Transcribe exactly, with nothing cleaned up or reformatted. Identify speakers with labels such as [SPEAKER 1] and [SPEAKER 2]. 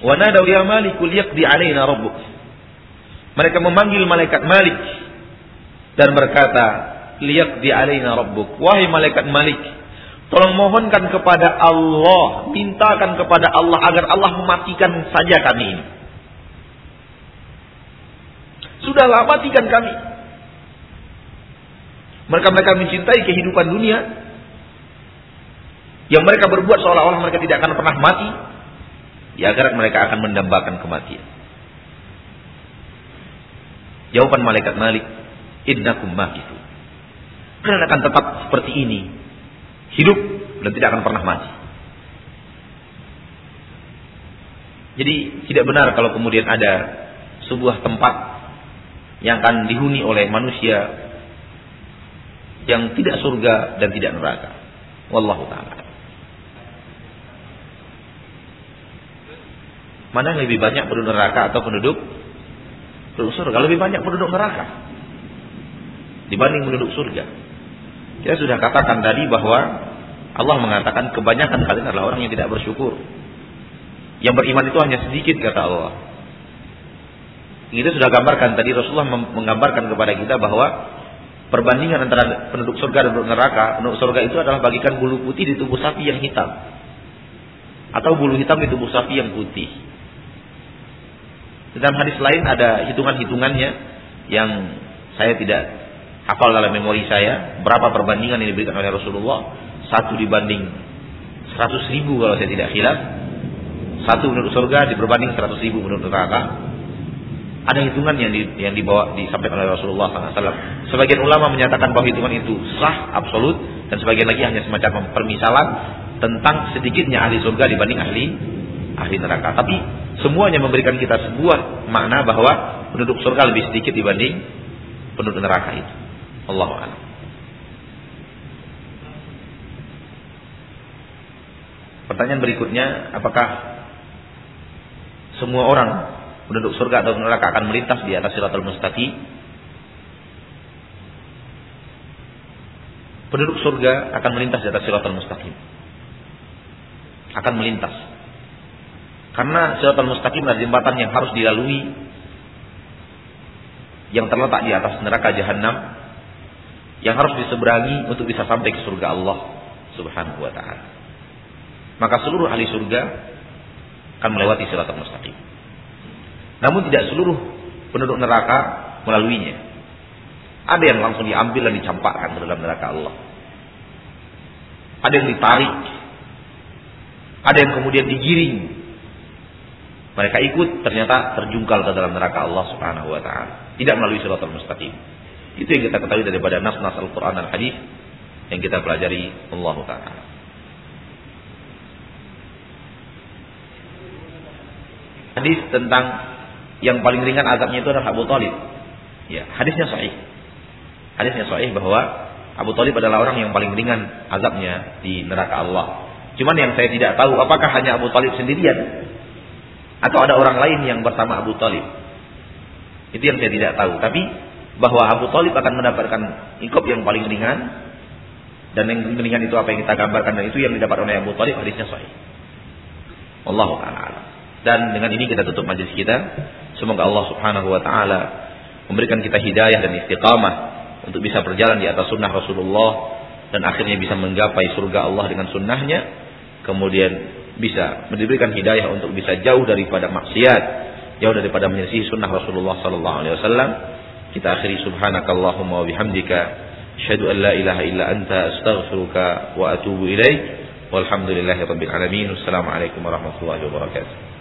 [SPEAKER 1] Wa nadaw ya Malik liyaqdi alaina rabbuk. Mereka memanggil malaikat Malik dan berkata, liyaqdi alaina rabbuk. Wahai malaikat Malik, tolong mohonkan kepada Allah, mintakan kepada Allah agar Allah mematikan saja kami ini. Sudahlah, matikan kami. Mereka-mereka mencintai kehidupan dunia yang mereka berbuat seolah-olah mereka tidak akan pernah mati, ya agar mereka akan mendambakan kematian. Jawaban malaikat Malik, innakum makithun. Kalian akan tetap seperti ini, hidup dan tidak akan pernah mati. Jadi tidak benar kalau kemudian ada sebuah tempat yang akan dihuni oleh manusia yang tidak surga dan tidak neraka. Wallahu ta'ala. Mana yang lebih banyak penduduk neraka atau penduduk penduduk surga? Lebih banyak penduduk neraka dibanding penduduk surga. Kita sudah katakan tadi bahwa Allah mengatakan kebanyakan kalian adalah orang yang tidak bersyukur. Yang beriman itu hanya sedikit, kata Allah. Kita sudah gambarkan tadi, Rasulullah menggambarkan kepada kita bahwa perbandingan antara penduduk surga dan penduduk neraka, penduduk surga itu adalah bagikan bulu putih di tubuh sapi yang hitam, atau bulu hitam di tubuh sapi yang putih. Dalam hadis lain ada hitungan-hitungannya yang saya tidak hafal dalam memori saya, berapa perbandingan yang diberikan oleh Rasulullah. Satu dibanding seratus ribu kalau saya tidak khilaf. Satu penduduk surga diperbanding seratus ribu penduduk neraka. Ada hitungan yang, di, yang dibawa disampaikan oleh Rasulullah shallallahu alaihi wasallam. Sebagian ulama menyatakan bahwa hitungan itu sah, absolut, dan sebagian lagi hanya semacam permisalan tentang sedikitnya ahli surga dibanding ahli ahli neraka. Tapi semuanya memberikan kita sebuah makna bahwa penduduk surga lebih sedikit dibanding penduduk neraka itu. Allahu a'lam. Pertanyaan berikutnya, apakah semua orang penduduk surga atau neraka akan melintas di atas Shiratal Mustaqim? Penduduk surga akan melintas di atas Shiratal Mustaqim. Akan melintas. Karena Shiratal Mustaqim adalah jembatan yang harus dilalui, yang terletak di atas neraka Jahannam, yang harus diseberangi untuk bisa sampai ke surga Allah Subhanahu wa taala. Maka seluruh ahli surga akan melewati Shiratal Mustaqim. Namun tidak seluruh penduduk neraka melaluinya. Ada yang langsung diambil dan dicampakkan ke dalam neraka Allah. Ada yang ditarik. Ada yang kemudian digiring. Mereka ikut, ternyata terjungkal ke dalam neraka Allah Subhanahu wa taala. Tidak melalui Shiratal Mustaqim. Itu yang kita ketahui daripada nas-nas Al-Qur'an dan hadis yang kita pelajari. Allah taala. Hadis tentang yang paling ringan azabnya itu adalah Abu Thalib. Ya, hadisnya sahih. Hadisnya sahih bahwa Abu Thalib adalah orang yang paling ringan azabnya di neraka Allah. Cuman yang saya tidak tahu apakah hanya Abu Thalib sendirian atau ada orang lain yang bersama Abu Thalib. Itu yang saya tidak tahu. Tapi bahwa Abu Thalib akan mendapatkan iqab yang paling ringan, dan yang ringan itu apa yang kita gambarkan, dan itu yang didapat oleh Abu Thalib, hadisnya sahih. Wallahu ta'ala. Dan dengan ini kita tutup majlis kita. Semoga Allah Subhanahu wa taala memberikan kita hidayah dan istiqamah untuk bisa berjalan di atas sunnah Rasulullah dan akhirnya bisa menggapai surga Allah dengan sunnahnya. Kemudian bisa diberikan hidayah untuk bisa jauh daripada maksiat, jauh daripada menyelisihi sunnah Rasulullah sallallahu alaihi wasallam. Kita akhiri subhanakallahumma wa bihamdika asyhadu an la ilaha illa anta astaghfiruka wa atubu ilaik. Walhamdulillahirabbil alamin. Wassalamualaikum warahmatullahi wabarakatuh.